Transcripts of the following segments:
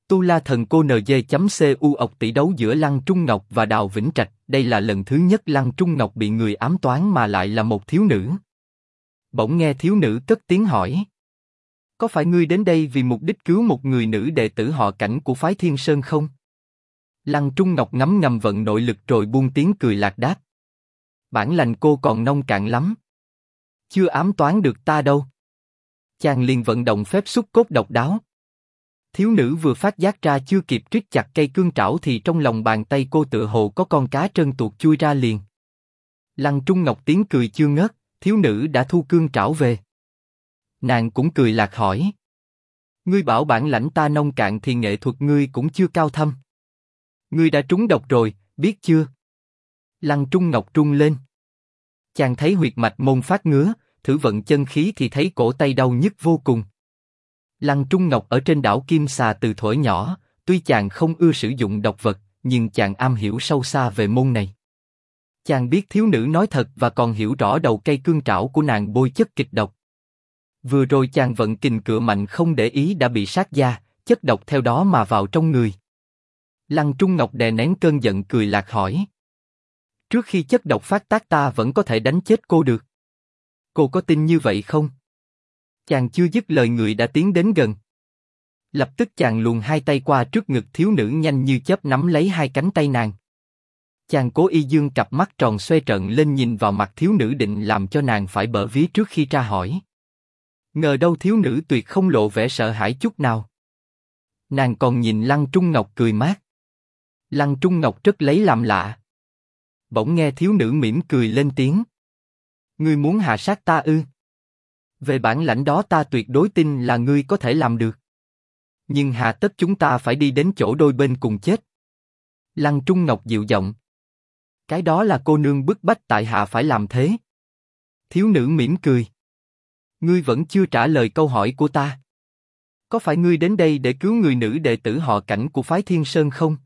Tu La Thần Cô NG.cu ọc tỷ đấu giữa Lăng Trung Ngọc và Đào Vĩnh Trạch, đây là lần thứ nhất Lăng Trung Ngọc bị người ám toán mà lại là một thiếu nữ. Bỗng nghe thiếu nữ cất tiếng hỏi. Có phải ngươi đến đây vì mục đích cứu một người nữ đệ tử họ Cảnh của phái Thiên Sơn không? Lăng Trung Ngọc ngấm ngầm vận nội lực rồi buông tiếng cười lạc đáp. Bản lành cô còn nông cạn lắm. Chưa ám toán được ta đâu. Chàng liền vận động phép xúc cốt độc đáo. Thiếu nữ vừa phát giác ra chưa kịp triết chặt cây cương trảo thì trong lòng bàn tay cô tựa hồ có con cá trân tuột chui ra liền. Lăng Trung Ngọc tiếng cười chưa ngớt, thiếu nữ đã thu cương trảo về. Nàng cũng cười lạc hỏi. Ngươi bảo bản lãnh ta nông cạn thì nghệ thuật ngươi cũng chưa cao thâm. Ngươi đã trúng độc rồi, biết chưa? Lăng Trung Ngọc trung lên. Chàng thấy huyệt mạch môn phát ngứa, thử vận chân khí thì thấy cổ tay đau nhức vô cùng. Lăng Trung Ngọc ở trên đảo Kim Xà từ thuở nhỏ, tuy chàng không ưa sử dụng độc vật, nhưng chàng am hiểu sâu xa về môn này. Chàng biết thiếu nữ nói thật và còn hiểu rõ đầu cây cương trảo của nàng bôi chất kịch độc. Vừa rồi chàng vận kình cựa mạnh không để ý đã bị sát da, chất độc theo đó mà vào trong người. Lăng Trung Ngọc đè nén cơn giận cười lạc hỏi. Trước khi chất độc phát tác ta vẫn có thể đánh chết cô được. Cô có tin như vậy không? Chàng chưa dứt lời người đã tiến đến gần. Lập tức chàng luồn hai tay qua trước ngực thiếu nữ nhanh như chớp nắm lấy hai cánh tay nàng. Chàng cố ý dương cặp mắt tròn xoe trợn lên nhìn vào mặt thiếu nữ định làm cho nàng phải bở vía trước khi tra hỏi. Ngờ đâu thiếu nữ tuyệt không lộ vẻ sợ hãi chút nào. Nàng còn nhìn Lăng Trung Ngọc cười mát. Lăng Trung Ngọc rất lấy làm lạ. Bỗng nghe thiếu nữ mỉm cười lên tiếng. Ngươi muốn hạ sát ta ư? Về bản lãnh đó ta tuyệt đối tin là ngươi có thể làm được. Nhưng hà tất chúng ta phải đi đến chỗ đôi bên cùng chết? Lăng Trung Ngọc dịu giọng. Cái đó là cô nương bức bách tại hạ phải làm thế. Thiếu nữ mỉm cười. Ngươi vẫn chưa trả lời câu hỏi của ta. Có phải ngươi đến đây để cứu người nữ đệ tử họ Cảnh của phái Thiên Sơn không?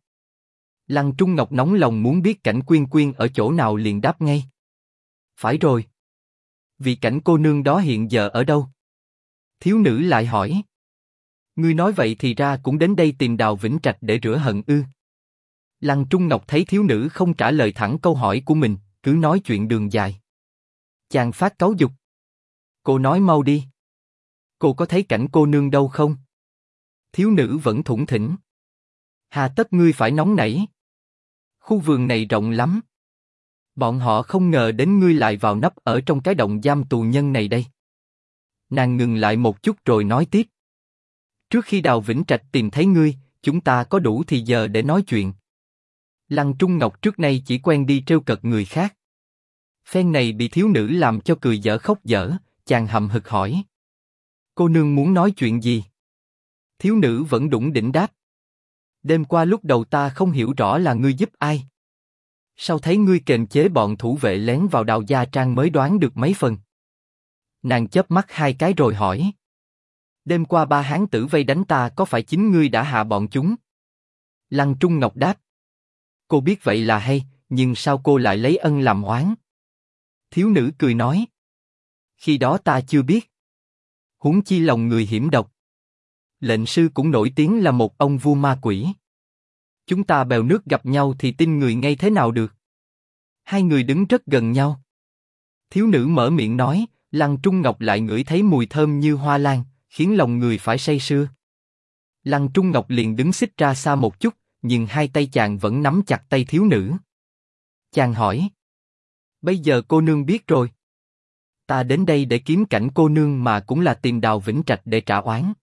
Lăng Trung Ngọc nóng lòng muốn biết Cảnh Quyên Quyên ở chỗ nào liền đáp ngay. Phải rồi. Vị Cảnh cô nương đó hiện giờ ở đâu? Thiếu nữ lại hỏi. Ngươi nói vậy thì ra cũng đến đây tìm Đào Vĩnh Trạch để rửa hận ư? Lăng Trung Ngọc thấy thiếu nữ không trả lời thẳng câu hỏi của mình, cứ nói chuyện đường dài. Chàng phát cáu giục. Cô nói mau đi. Cô có thấy Cảnh cô nương đâu không? Thiếu nữ vẫn thủng thỉnh. Hà tất ngươi phải nóng nảy. Khu vườn này rộng lắm. Bọn họ không ngờ đến ngươi lại vào nấp ở trong cái động giam tù nhân này đây. Nàng ngừng lại một chút rồi nói tiếp. Trước khi Đào Vĩnh Trạch tìm thấy ngươi, chúng ta có đủ thì giờ để nói chuyện. Lăng Trung Ngọc trước nay chỉ quen đi trêu cợt người khác. Phen này bị thiếu nữ làm cho cười dở khóc dở, chàng hậm hực hỏi. Cô nương muốn nói chuyện gì? Thiếu nữ vẫn đủng đỉnh đáp. Đêm qua lúc đầu ta không hiểu rõ là ngươi giúp ai. Sau thấy ngươi kềm chế bọn thủ vệ lén vào Đào gia trang mới đoán được mấy phần. Nàng chớp mắt hai cái rồi hỏi. Đêm qua ba hán tử vây đánh ta có phải chính ngươi đã hạ bọn chúng? Lăng Trung Ngọc đáp. Cô biết vậy là hay, nhưng sao cô lại lấy ân làm oán? Thiếu nữ cười nói. Khi đó ta chưa biết. Huống chi lòng người hiểm độc. Lệnh sư cũng nổi tiếng là một ông vua ma quỷ. Chúng ta bèo nước gặp nhau thì tin người ngay thế nào được? Hai người đứng rất gần nhau. Thiếu nữ mở miệng nói, Lăng Trung Ngọc lại ngửi thấy mùi thơm như hoa lan, khiến lòng người phải say sưa. Lăng Trung Ngọc liền đứng xích ra xa một chút, nhưng hai tay chàng vẫn nắm chặt tay thiếu nữ. Chàng hỏi. Bây giờ cô nương biết rồi. Ta đến đây để kiếm Cảnh cô nương mà cũng là tìm Đào Vĩnh Trạch để trả oán.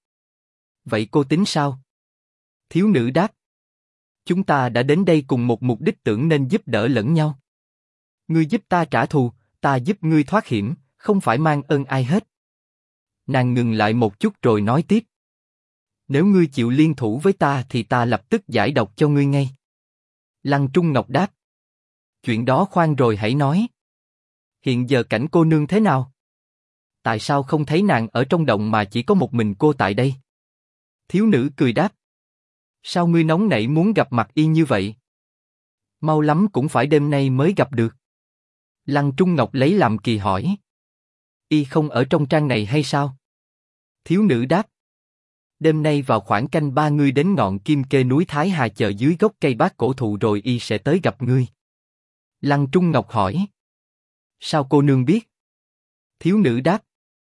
Vậy cô tính sao? Thiếu nữ đáp. Chúng ta đã đến đây cùng một mục đích tưởng nên giúp đỡ lẫn nhau. Ngươi giúp ta trả thù, ta giúp ngươi thoát hiểm, không phải mang ơn ai hết. Nàng ngừng lại một chút rồi nói tiếp. Nếu ngươi chịu liên thủ với ta thì ta lập tức giải độc cho ngươi ngay. Lăng Trung Ngọc đáp. Chuyện đó khoan rồi hãy nói. Hiện giờ Cảnh cô nương thế nào? Tại sao không thấy nàng ở trong động mà chỉ có một mình cô tại đây? Thiếu nữ cười đáp. Sao ngươi nóng nảy muốn gặp mặt y như vậy? Mau lắm cũng phải đêm nay mới gặp được. Lăng Trung Ngọc lấy làm kỳ hỏi. Y không ở trong trang này hay sao? Thiếu nữ đáp. Đêm nay vào khoảng canh 3 ngươi đến ngọn Kim Kê núi Thái Hà chờ dưới gốc cây bát cổ thụ rồi y sẽ tới gặp ngươi. Lăng Trung Ngọc hỏi. Sao cô nương biết? Thiếu nữ đáp.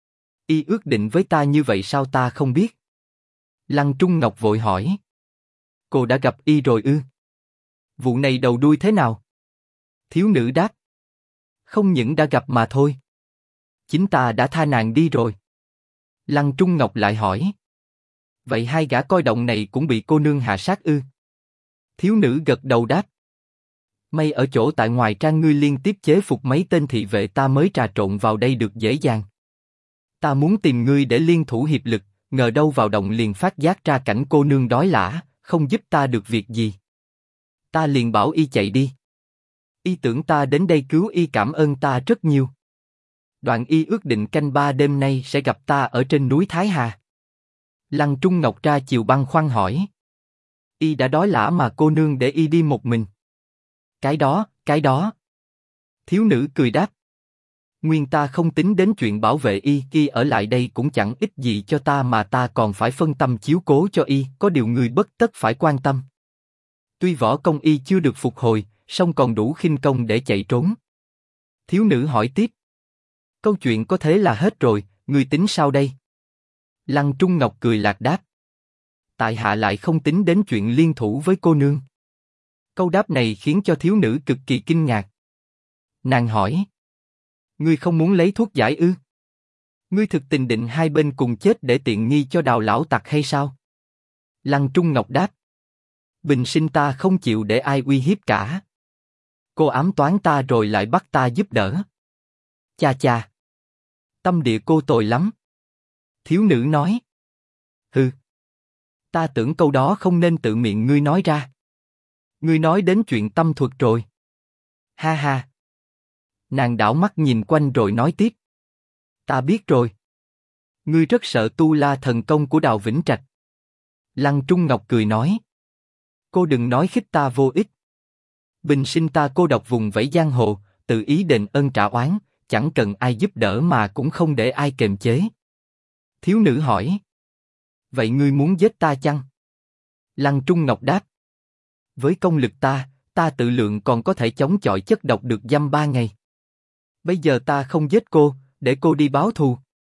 Y ước định với ta như vậy sao ta không biết? Lăng Trung Ngọc vội hỏi. Cô đã gặp y rồi ư? Vụ này đầu đuôi thế nào? Thiếu nữ đáp. Không những đã gặp mà thôi. Chính ta đã tha nàng đi rồi. Lăng Trung Ngọc lại hỏi. Vậy hai gã coi động này cũng bị cô nương hạ sát ư? Thiếu nữ gật đầu đáp. May ở chỗ tại ngoài trang ngươi liên tiếp chế phục mấy tên thị vệ ta mới trà trộn vào đây được dễ dàng. Ta muốn tìm ngươi để liên thủ hiệp lực, ngờ đâu vào động liền phát giác ra cảnh cô nương đói lả, không giúp ta được việc gì. Ta liền bảo y chạy đi. Y tưởng ta đến đây cứu y cảm ơn ta rất nhiều. Đoạn y ước định canh 3 đêm nay sẽ gặp ta ở trên núi Thái Hà. Lăng Trung Ngọc ra chiều băn khoăn hỏi. Y đã đói lả mà cô nương để y đi một mình. Cái đó. Thiếu nữ cười đáp. Nguyên ta không tính đến chuyện bảo vệ y ở lại đây cũng chẳng ích gì cho ta mà ta còn phải phân tâm chiếu cố cho y, có điều người bất tất phải quan tâm. Tuy võ công y chưa được phục hồi, song còn đủ khinh công để chạy trốn. Thiếu nữ hỏi tiếp. Câu chuyện có thế là hết rồi, ngươi tính sao đây? Lăng Trung Ngọc cười lạc đáp. Tại hạ lại không tính đến chuyện liên thủ với cô nương. Câu đáp này khiến cho thiếu nữ cực kỳ kinh ngạc. Nàng hỏi. Ngươi không muốn lấy thuốc giải ư? Ngươi thực tình định hai bên cùng chết để tiện nghi cho Đào lão tặc hay sao? Lăng Trung Ngọc đáp. Bình sinh ta không chịu để ai uy hiếp cả. Cô ám toán ta rồi lại bắt ta giúp đỡ. Cha cha. Tâm địa cô tồi lắm. Thiếu nữ nói. Hừ. Ta tưởng câu đó không nên tự miệng ngươi nói ra. Ngươi nói đến chuyện tâm thuật rồi. Ha ha. Nàng đảo mắt nhìn quanh rồi nói tiếp. Ta biết rồi. Ngươi rất sợ tu la thần công của Đào Vĩnh Trạch. Lăng Trung Ngọc cười nói. Cô đừng nói khích ta vô ích. Bình sinh ta cô độc vùng vẫy giang hồ, tự ý đền ơn trả oán, chẳng cần ai giúp đỡ mà cũng không để ai kềm chế. Thiếu nữ hỏi. Vậy ngươi muốn giết ta chăng? Lăng Trung Ngọc đáp. Với công lực ta tự lượng còn có thể chống chọi chất độc được dăm 3 ngày. Bây giờ ta không giết cô, để cô đi báo thù.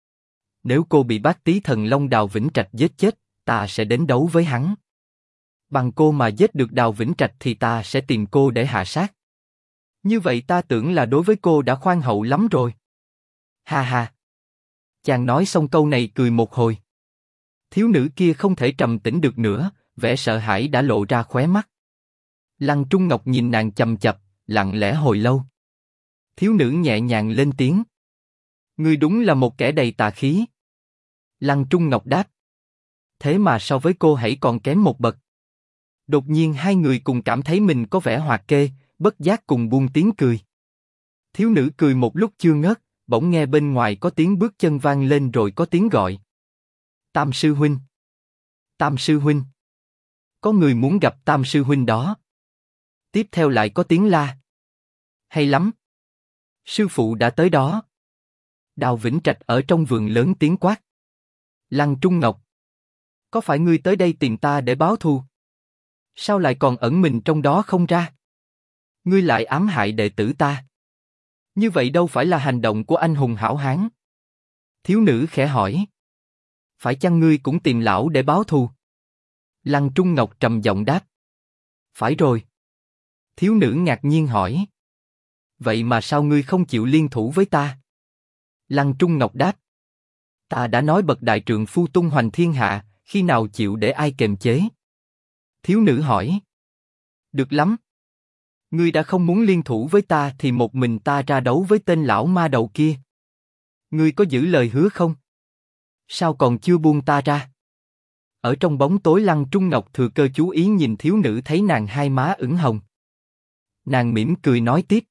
Nếu cô bị bát tí thần long Đào Vĩnh Trạch giết chết, ta sẽ đến đấu với hắn. Bằng cô mà giết được Đào Vĩnh Trạch thì ta sẽ tìm cô để hạ sát. Như vậy ta tưởng là đối với cô đã khoan hậu lắm rồi. Ha ha. Chàng nói xong câu này cười một hồi. Thiếu nữ kia không thể trầm tĩnh được nữa, vẻ sợ hãi đã lộ ra khóe mắt. Lăng Trung Ngọc nhìn nàng chằm chằm, lặng lẽ hồi lâu. Thiếu nữ nhẹ nhàng lên tiếng. Ngươi đúng là một kẻ đầy tà khí. Lăng Trung Ngọc đáp. Thế mà so với cô hãy còn kém một bậc. Đột nhiên hai người cùng cảm thấy mình có vẻ hoạt kê, bất giác cùng buông tiếng cười. Thiếu nữ cười một lúc chưa ngớt, bỗng nghe bên ngoài có tiếng bước chân vang lên rồi có tiếng gọi. Tam sư huynh. Tam sư huynh. Có người muốn gặp Tam sư huynh đó. Tiếp theo lại có tiếng la. Hay lắm. Sư phụ đã tới đó. Đào Vĩnh Trạch ở trong vườn lớn tiếng quát. Lăng Trung Ngọc. Có phải ngươi tới đây tìm ta để báo thù? Sao lại còn ẩn mình trong đó không ra? Ngươi lại ám hại đệ tử ta. Như vậy đâu phải là hành động của anh hùng hảo hán. Thiếu nữ khẽ hỏi. Phải chăng ngươi cũng tìm lão để báo thù? Lăng Trung Ngọc trầm giọng đáp. Phải rồi. Thiếu nữ ngạc nhiên hỏi. Vậy mà sao ngươi không chịu liên thủ với ta? Lăng Trung Ngọc đáp. Ta đã nói bậc đại trượng phu tung hoành thiên hạ, khi nào chịu để ai kềm chế? Thiếu nữ hỏi. Được lắm. Ngươi đã không muốn liên thủ với ta thì một mình ta ra đấu với tên lão ma đầu kia. Ngươi có giữ lời hứa không? Sao còn chưa buông ta ra? Ở trong bóng tối Lăng Trung Ngọc thừa cơ chú ý nhìn thiếu nữ thấy nàng hai má ửng hồng. Nàng mỉm cười nói tiếp.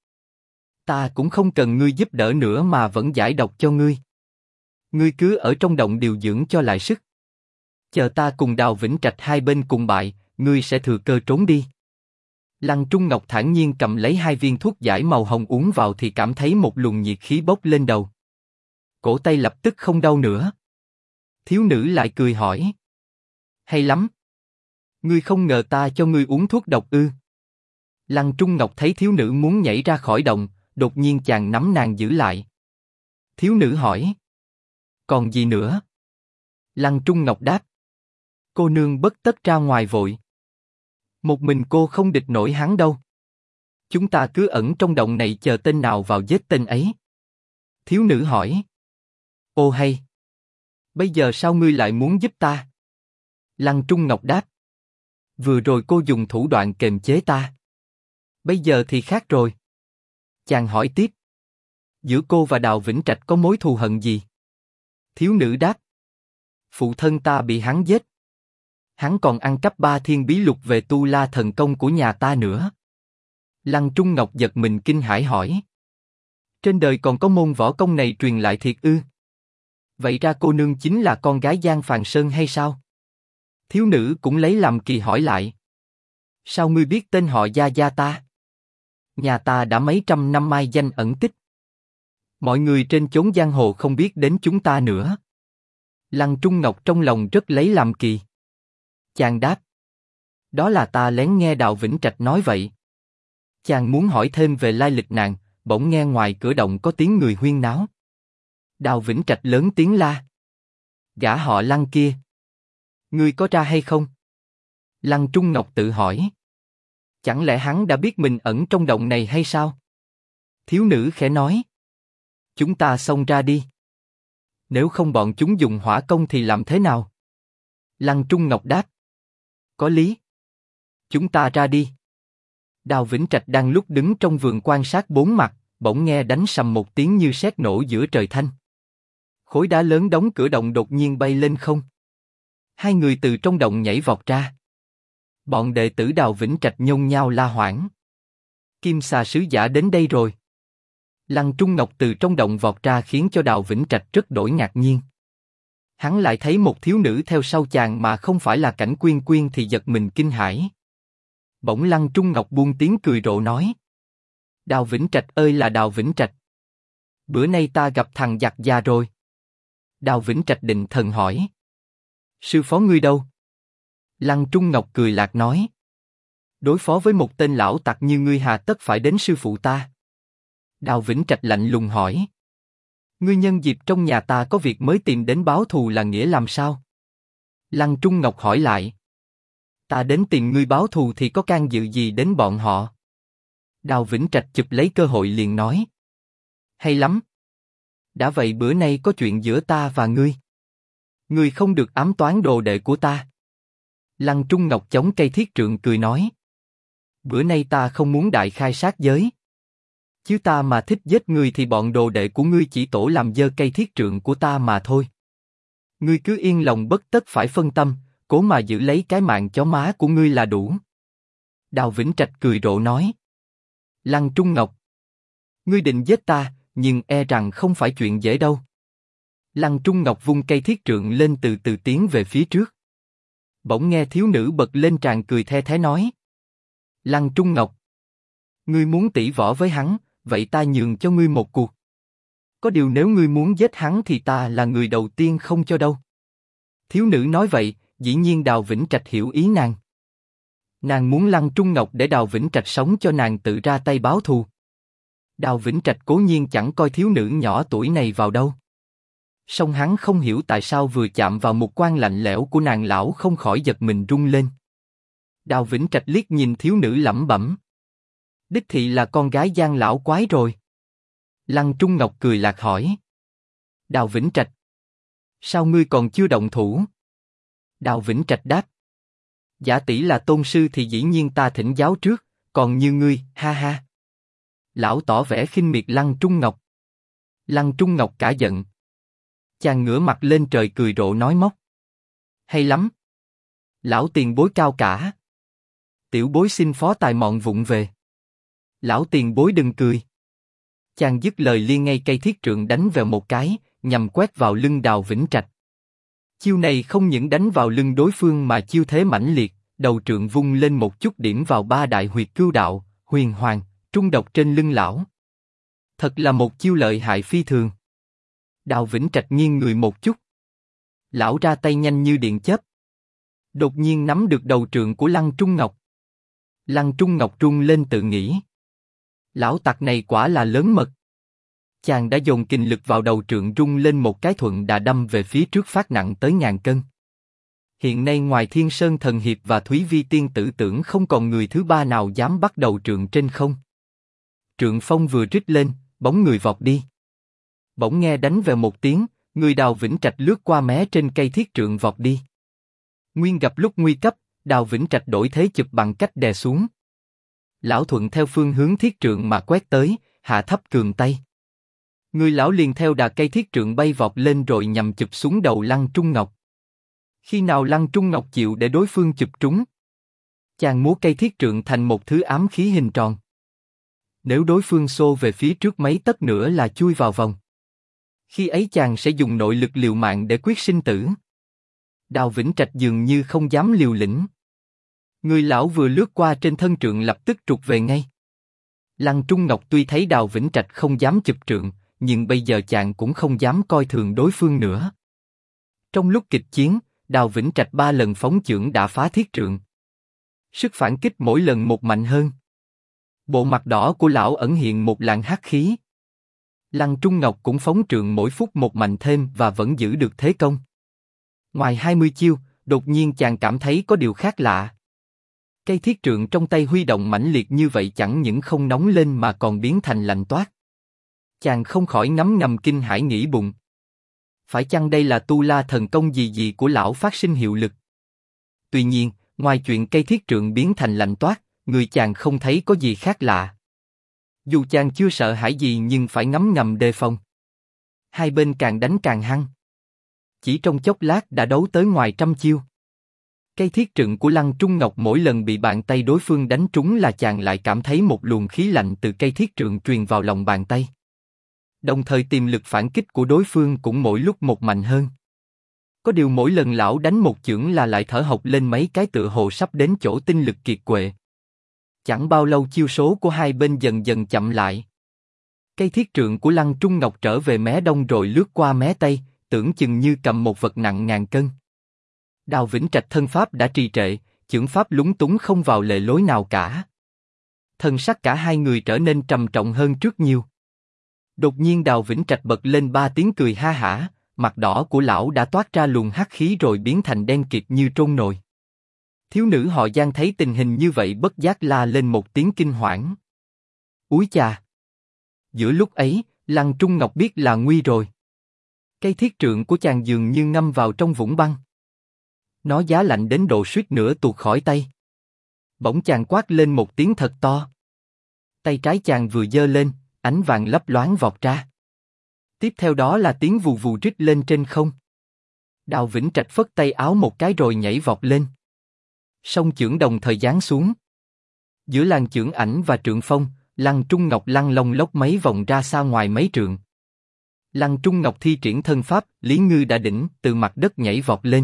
Ta cũng không cần ngươi giúp đỡ nữa mà vẫn giải độc cho ngươi. Ngươi cứ ở trong động điều dưỡng cho lại sức. Chờ ta cùng Đào Vĩnh Trạch hai bên cùng bại, ngươi sẽ thừa cơ trốn đi. Lăng Trung Ngọc thản nhiên cầm lấy 2 viên thuốc giải màu hồng uống vào thì cảm thấy một luồng nhiệt khí bốc lên đầu. Cổ tay lập tức không đau nữa. Thiếu nữ lại cười hỏi. Hay lắm. Ngươi không ngờ ta cho ngươi uống thuốc độc ư? Lăng Trung Ngọc thấy thiếu nữ muốn nhảy ra khỏi động, đột nhiên chàng nắm nàng giữ lại. Thiếu nữ hỏi. Còn gì nữa? Lăng Trung Ngọc đáp. Cô nương bất tất ra ngoài vội. Một mình cô không địch nổi hắn đâu. Chúng ta cứ ẩn trong động này chờ tên nào vào giết tên ấy. Thiếu nữ hỏi. Ô hay. Bây giờ sao ngươi lại muốn giúp ta? Lăng Trung Ngọc đáp. Vừa rồi cô dùng thủ đoạn kềm chế ta. Bây giờ thì khác rồi. Chàng hỏi tiếp. Giữa cô và Đào Vĩnh Trạch có mối thù hận gì? Thiếu nữ đáp. Phụ thân ta bị hắn giết. Hắn còn ăn cắp 3 thiên bí lục về tu la thần công của nhà ta nữa. Lăng Trung Ngọc giật mình kinh hãi hỏi. Trên đời còn có môn võ công này truyền lại thiệt ư? Vậy ra cô nương chính là con gái Giang Phàn Sơn hay sao? Thiếu nữ cũng lấy làm kỳ hỏi lại. Sao ngươi biết tên họ Gia Gia ta? Nhà ta đã mấy trăm năm mai danh ẩn tích. Mọi người trên chốn giang hồ không biết đến chúng ta nữa. Lăng Trung Ngọc trong lòng rất lấy làm kỳ. Chàng đáp. Đó là ta lén nghe Đào Vĩnh Trạch nói vậy. Chàng muốn hỏi thêm về lai lịch nàng, bỗng nghe ngoài cửa động có tiếng người huyên náo. Đào Vĩnh Trạch lớn tiếng la. Gã họ Lăng kia. Ngươi có ra hay không? Lăng Trung Ngọc tự hỏi. Chẳng lẽ hắn đã biết mình ẩn trong động này hay sao? Thiếu nữ khẽ nói. Chúng ta xông ra đi. Nếu không bọn chúng dùng hỏa công thì làm thế nào? Lăng Trung Ngọc đáp. Có lý. Chúng ta ra đi. Đào Vĩnh Trạch đang lúc đứng trong vườn quan sát bốn mặt, bỗng nghe đánh sầm một tiếng như sét nổ giữa trời thanh. Khối đá lớn đóng cửa động đột nhiên bay lên không. Hai người từ trong động nhảy vọt ra. Bọn đệ tử Đào Vĩnh Trạch nhôn nhao la hoảng. Kim xà sứ giả đến đây rồi. Lăng Trung Ngọc từ trong động vọt ra khiến cho Đào Vĩnh Trạch rất đổi ngạc nhiên. Hắn lại thấy một thiếu nữ theo sau chàng mà không phải là Cảnh Quyên Quyên thì giật mình kinh hãi. Bỗng Lăng Trung Ngọc buông tiếng cười rộ nói. Đào Vĩnh Trạch ơi là Đào Vĩnh Trạch. Bữa nay ta gặp thằng giặc già rồi. Đào Vĩnh Trạch định thần hỏi. Sư phó ngươi đâu? Lăng Trung Ngọc cười lạc nói. Đối phó với một tên lão tặc như ngươi hà tất phải đến sư phụ ta. Đào Vĩnh Trạch lạnh lùng hỏi. Ngươi nhân dịp trong nhà ta có việc mới tìm đến báo thù là nghĩa làm sao? Lăng Trung Ngọc hỏi lại. Ta đến tìm ngươi báo thù thì có can dự gì đến bọn họ? Đào Vĩnh Trạch chụp lấy cơ hội liền nói. Hay lắm. Đã vậy bữa nay có chuyện giữa ta và ngươi. Ngươi không được ám toán đồ đệ của ta. Lăng Trung Ngọc chống cây thiết trượng cười nói. Bữa nay ta không muốn đại khai sát giới. Chứ ta mà thích giết ngươi thì bọn đồ đệ của ngươi chỉ tổ làm dơ cây thiết trượng của ta mà thôi. Ngươi cứ yên lòng bất tất phải phân tâm, cố mà giữ lấy cái mạng chó má của ngươi là đủ. Đào Vĩnh Trạch cười rộ nói. Lăng Trung Ngọc. Ngươi định giết ta, nhưng e rằng không phải chuyện dễ đâu. Lăng Trung Ngọc vung cây thiết trượng lên từ từ tiến về phía trước. Bỗng nghe thiếu nữ bật lên tràn cười the thé nói. Lăng Trung Ngọc. Ngươi muốn tỷ võ với hắn, vậy ta nhường cho ngươi một cuộc. Có điều nếu ngươi muốn giết hắn thì ta là người đầu tiên không cho đâu. Thiếu nữ nói vậy, dĩ nhiên Đào Vĩnh Trạch hiểu ý nàng. Nàng muốn Lăng Trung Ngọc để Đào Vĩnh Trạch sống cho nàng tự ra tay báo thù. Đào Vĩnh Trạch cố nhiên chẳng coi thiếu nữ nhỏ tuổi này vào đâu. Song hắn không hiểu tại sao vừa chạm vào một quan lạnh lẽo của nàng lão không khỏi giật mình rung lên. Đào Vĩnh Trạch liếc nhìn thiếu nữ lẩm bẩm. Đích thị là con gái Giang lão quái rồi. Lăng Trung Ngọc cười lạc hỏi. Đào Vĩnh Trạch. Sao ngươi còn chưa động thủ? Đào Vĩnh Trạch đáp. Giả tỷ là tôn sư thì dĩ nhiên ta thỉnh giáo trước, còn như ngươi, ha ha. Lão tỏ vẻ khinh miệt Lăng Trung Ngọc. Lăng Trung Ngọc cả giận. Chàng ngửa mặt lên trời cười rộ nói móc. Hay lắm. Lão tiền bối cao cả. Tiểu bối xin phó tài mọn vụng về. Lão tiền bối đừng cười. Chàng dứt lời liên ngay cây thiết trượng đánh vào một cái, nhằm quét vào lưng Đào Vĩnh Trạch. Chiêu này không những đánh vào lưng đối phương mà chiêu thế mãnh liệt, đầu trượng vung lên một chút điểm vào 3 đại huyệt cưu đạo, huyền hoàng, trung độc trên lưng lão. Thật là một chiêu lợi hại phi thường. Đào Vĩnh Trạch nghiêng người một chút. Lão ra tay nhanh như điện chớp. Đột nhiên nắm được đầu trượng của Lăng Trung Ngọc. Lăng Trung Ngọc run lên tự nghĩ. Lão tặc này quả là lớn mật. Chàng đã dồn kình lực vào đầu trượng rung lên một cái thuận đà đâm về phía trước phát nặng tới ngàn cân. Hiện nay ngoài Thiên Sơn Thần Hiệp và Thúy Vi Tiên Tử tưởng không còn người thứ ba nào dám bắt đầu trượng trên không. Trượng phong vừa rít lên, bóng người vọt đi. Bỗng nghe đánh về một tiếng, người Đào Vĩnh Trạch lướt qua mé trên cây thiết trượng vọt đi. Nguyên gặp lúc nguy cấp, Đào Vĩnh Trạch đổi thế chụp bằng cách đè xuống. Lão thuận theo phương hướng thiết trượng mà quét tới, hạ thấp cường tay. Người lão liền theo đà cây thiết trượng bay vọt lên rồi nhằm chụp xuống đầu Lăng Trung Ngọc. Khi nào Lăng Trung Ngọc chịu để đối phương chụp trúng, chàng múa cây thiết trượng thành một thứ ám khí hình tròn. Nếu đối phương xô về phía trước mấy tấc nữa là chui vào vòng. Khi ấy chàng sẽ dùng nội lực liều mạng để quyết sinh tử. Đào Vĩnh Trạch dường như không dám liều lĩnh. Người lão vừa lướt qua trên thân trượng lập tức trục về ngay. Lăng Trung Ngọc tuy thấy Đào Vĩnh Trạch không dám chụp trượng, nhưng bây giờ chàng cũng không dám coi thường đối phương nữa. Trong lúc kịch chiến, Đào Vĩnh Trạch 3 lần phóng chưởng đã phá thiết trượng. Sức phản kích mỗi lần một mạnh hơn. Bộ mặt đỏ của lão ẩn hiện một làn hắc khí. Lăng Trung Ngọc cũng phóng trượng mỗi phút một mạnh thêm và vẫn giữ được thế công. Ngoài 20 chiêu, đột nhiên chàng cảm thấy có điều khác lạ. Cây thiết trượng trong tay huy động mãnh liệt như vậy chẳng những không nóng lên mà còn biến thành lạnh toát. Chàng không khỏi ngấm ngầm kinh hãi nghĩ bụng. Phải chăng đây là tu la thần công gì của lão phát sinh hiệu lực? Tuy nhiên, ngoài chuyện cây thiết trượng biến thành lạnh toát, người chàng không thấy có gì khác lạ. Dù chàng chưa sợ hãi gì nhưng phải ngấm ngầm đề phòng. Hai bên càng đánh càng hăng. Chỉ trong chốc lát đã đấu tới ngoài trăm chiêu. Cây thiết trượng của Lăng Trung Ngọc mỗi lần bị bàn tay đối phương đánh trúng là chàng lại cảm thấy một luồng khí lạnh từ cây thiết trượng truyền vào lòng bàn tay. Đồng thời tiềm lực phản kích của đối phương cũng mỗi lúc một mạnh hơn. Có điều mỗi lần lão đánh một chưởng là lại thở hộc lên mấy cái tựa hồ sắp đến chỗ tinh lực kiệt quệ. Chẳng bao lâu chiêu số của hai bên dần dần chậm lại. Cây thiết trượng của Lăng Trung Ngọc trở về mé đông rồi lướt qua mé tây, tưởng chừng như cầm một vật nặng ngàn cân. Đào Vĩnh Trạch thân pháp đã trì trệ, chưởng pháp lúng túng không vào lề lối nào cả. Thân sắc cả hai người trở nên trầm trọng hơn trước nhiều. Đột nhiên Đào Vĩnh Trạch bật lên 3 tiếng cười ha hả, mặt đỏ của lão đã toát ra luồng hắc khí rồi biến thành đen kịt như trôn nồi. Thiếu nữ họ Giang thấy tình hình như vậy bất giác la lên một tiếng kinh hoảng. Úi chà! Giữa lúc ấy, Lăng Trung Ngọc biết là nguy rồi. Cây thiết trượng của chàng dường như ngâm vào trong vũng băng. Nó giá lạnh đến độ suýt nữa tuột khỏi tay. Bỗng chàng quát lên một tiếng thật to. Tay trái chàng vừa giơ lên, ánh vàng lấp loáng vọt ra. Tiếp theo đó là tiếng vù vù rít lên trên không. Đào Vĩnh Trạch phất tay áo một cái rồi nhảy vọt lên. Song chưởng đồng thời giáng xuống. Giữa làn chưởng ảnh và trượng phong, Lăng Trung Ngọc lăn lông lốc mấy vòng ra xa ngoài mấy trượng. Lăng Trung Ngọc thi triển thân pháp, Lý Ngư đã đỉnh, từ mặt đất nhảy vọt lên.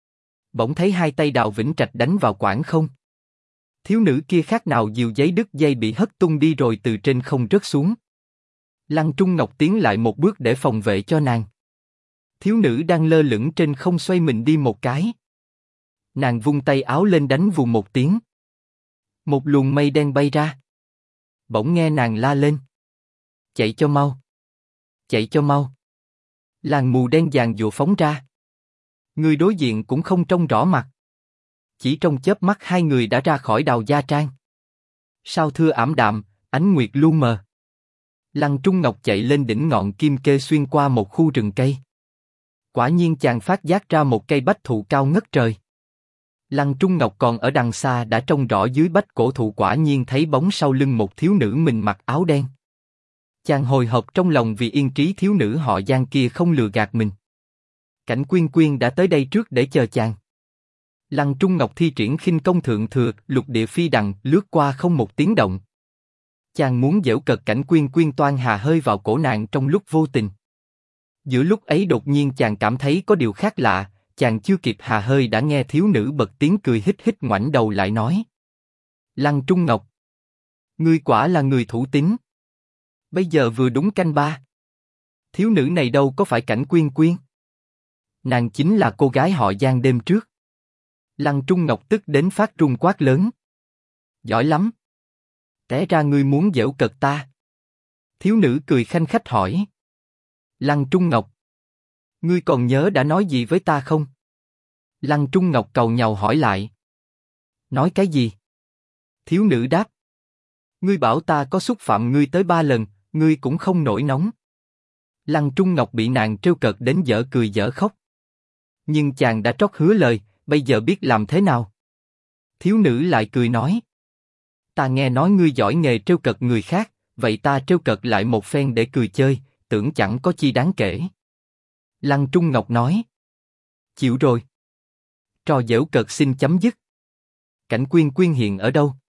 Bỗng thấy hai tay Đào Vĩnh Trạch đánh vào quảng không. Thiếu nữ kia khác nào diều giấy đứt dây bị hất tung đi rồi từ trên không rớt xuống. Lăng Trung Ngọc tiến lại một bước để phòng vệ cho nàng. Thiếu nữ đang lơ lửng trên không xoay mình đi một cái. Nàng vung tay áo lên đánh vù một tiếng. Một luồng mây đen bay ra. Bỗng nghe nàng la lên. Chạy cho mau. Chạy cho mau. Làn mù đen giàn giụa phóng ra. Người đối diện cũng không trông rõ mặt. Chỉ trong chớp mắt hai người đã ra khỏi Đào gia trang. Sao thưa ảm đạm, ánh nguyệt lu mờ. Lăng Trung Ngọc chạy lên đỉnh ngọn kim kê xuyên qua một khu rừng cây. Quả nhiên chàng phát giác ra một cây bách thụ cao ngất trời. Lăng Trung Ngọc còn ở đằng xa đã trông rõ dưới bách cổ thụ quả nhiên thấy bóng sau lưng một thiếu nữ mình mặc áo đen. Chàng hồi hộp trong lòng vì yên trí thiếu nữ họ Giang kia không lừa gạt mình. Cảnh Quyên Quyên đã tới đây trước để chờ chàng. Lăng Trung Ngọc thi triển khinh công thượng thừa, lục địa phi đằng, lướt qua không một tiếng động. Chàng muốn giễu cợt Cảnh Quyên Quyên toan hà hơi vào cổ nàng trong lúc vô tình. Giữa lúc ấy đột nhiên chàng cảm thấy có điều khác lạ, chàng chưa kịp hà hơi đã nghe thiếu nữ bật tiếng cười hít hít ngoảnh đầu lại nói. Lăng Trung Ngọc, ngươi quả là người thủ tín. Bây giờ vừa đúng canh ba. Thiếu nữ này đâu có phải Cảnh Quyên Quyên. Nàng chính là cô gái họ Giang đêm trước. Lăng Trung Ngọc tức đến phát run quát lớn. Giỏi lắm. Té ra ngươi muốn giễu cợt ta. Thiếu nữ cười khanh khách hỏi. Lăng Trung Ngọc. Ngươi còn nhớ đã nói gì với ta không? Lăng Trung Ngọc cầu nhàu hỏi lại. Nói cái gì? Thiếu nữ đáp. Ngươi bảo ta có xúc phạm ngươi tới 3 lần, ngươi cũng không nổi nóng. Lăng Trung Ngọc bị nàng trêu cợt đến dở cười dở khóc. Nhưng chàng đã trót hứa lời, bây giờ biết làm thế nào? Thiếu nữ lại cười nói. Ta nghe nói ngươi giỏi nghề trêu cợt người khác, vậy ta trêu cợt lại một phen để cười chơi, tưởng chẳng có chi đáng kể. Lăng Trung Ngọc nói. Chịu rồi. Trò giễu cợt xin chấm dứt. Cảnh Quyên Quyên hiện ở đâu?